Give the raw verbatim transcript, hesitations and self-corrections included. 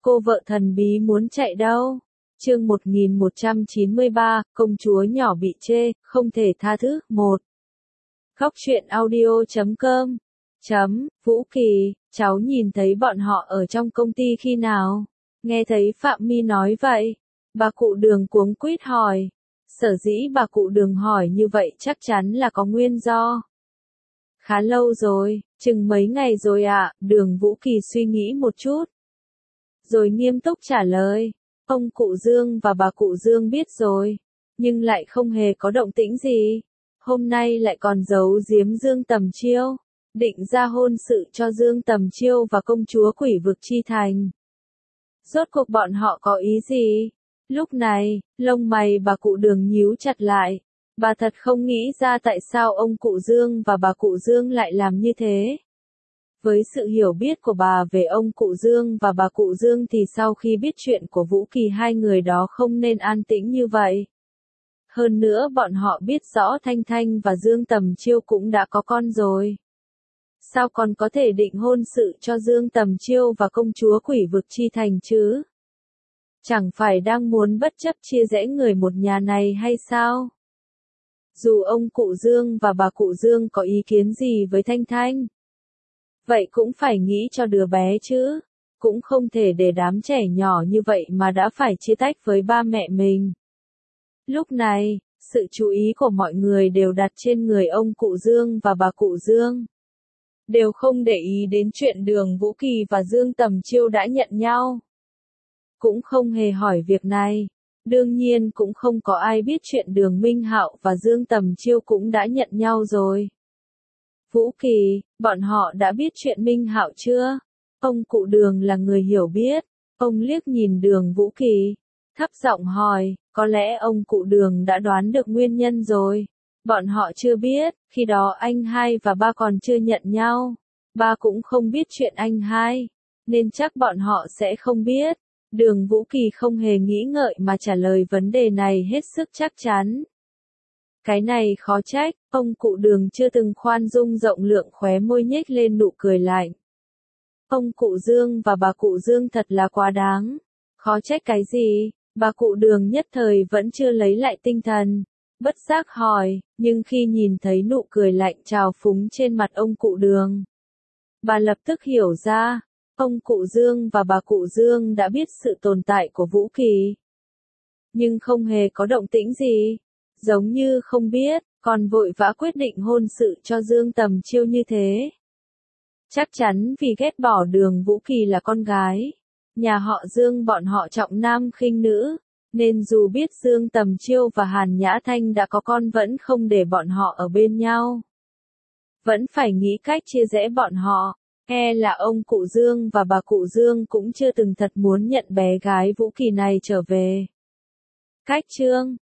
Cô vợ thần bí muốn chạy đâu? Chương một nghìn một trăm chín mươi ba, công chúa nhỏ bị chê, không thể tha thứ. một. Góc truyện audio chấm com. Chấm, Vũ Kỳ, cháu nhìn thấy bọn họ ở trong công ty khi nào? Nghe thấy Phạm My nói vậy, bà cụ Đường cuống quýt hỏi. Sở dĩ bà cụ Đường hỏi như vậy chắc chắn là có nguyên do. Khá lâu rồi, chừng mấy ngày rồi ạ, à, Đường Vũ Kỳ suy nghĩ một chút. Rồi nghiêm túc trả lời, ông cụ Dương và bà cụ Dương biết rồi, nhưng lại không hề có động tĩnh gì. Hôm nay lại còn giấu giếm Dương Tầm Chiêu, định ra hôn sự cho Dương Tầm Chiêu và công chúa Quỷ Vực Chi Thành. Rốt cuộc bọn họ có ý gì? Lúc này, lông mày bà cụ Đường nhíu chặt lại. Bà thật không nghĩ ra tại sao ông cụ Dương và bà cụ Dương lại làm như thế. Với sự hiểu biết của bà về ông cụ Dương và bà cụ Dương thì sau khi biết chuyện của Vũ Kỳ hai người đó không nên an tĩnh như vậy. Hơn nữa bọn họ biết rõ Thanh Thanh và Dương Tầm Chiêu cũng đã có con rồi. Sao còn có thể định hôn sự cho Dương Tầm Chiêu và công chúa Quỷ Vực Chi Thành chứ? Chẳng phải đang muốn bất chấp chia rẽ người một nhà này hay sao? Dù ông cụ Dương và bà cụ Dương có ý kiến gì với Thanh Thanh, vậy cũng phải nghĩ cho đứa bé chứ, cũng không thể để đám trẻ nhỏ như vậy mà đã phải chia tách với ba mẹ mình. Lúc này, sự chú ý của mọi người đều đặt trên người ông cụ Dương và bà cụ Dương. Đều không để ý đến chuyện Đường Vũ Kỳ và Dương Tầm Chiêu đã nhận nhau. Cũng không hề hỏi việc này. Đương nhiên cũng không có ai biết chuyện Đường Minh Hạo và Dương Tầm Chiêu cũng đã nhận nhau rồi. Vũ Kỳ, bọn họ đã biết chuyện Minh Hạo chưa? Ông cụ Đường là người hiểu biết. Ông liếc nhìn Đường Vũ Kỳ, thấp giọng hỏi, có lẽ ông cụ Đường đã đoán được nguyên nhân rồi. Bọn họ chưa biết, khi đó anh hai và ba còn chưa nhận nhau. Ba cũng không biết chuyện anh hai, nên chắc bọn họ sẽ không biết. Đường Vũ Kỳ không hề nghĩ ngợi mà trả lời vấn đề này hết sức chắc chắn. Cái này khó trách, ông cụ Đường chưa từng khoan dung rộng lượng, khóe môi nhếch lên nụ cười lạnh. Ông cụ Dương và bà cụ Dương thật là quá đáng. Khó trách cái gì? Bà cụ Đường nhất thời vẫn chưa lấy lại tinh thần, bất giác hỏi, nhưng khi nhìn thấy nụ cười lạnh trào phúng trên mặt ông cụ Đường, bà lập tức hiểu ra. Ông cụ Dương và bà cụ Dương đã biết sự tồn tại của Vũ Kỳ, nhưng không hề có động tĩnh gì, giống như không biết, còn vội vã quyết định hôn sự cho Dương Tầm Chiêu như thế. Chắc chắn vì ghét bỏ Đường Vũ Kỳ là con gái. Nhà họ Dương bọn họ trọng nam khinh nữ, nên dù biết Dương Tầm Chiêu và Hàn Nhã Thanh đã có con vẫn không để bọn họ ở bên nhau. Vẫn phải nghĩ cách chia rẽ bọn họ. E là ông cụ Dương và bà cụ Dương cũng chưa từng thật muốn nhận bé gái Vũ Kỳ này trở về. Cách chương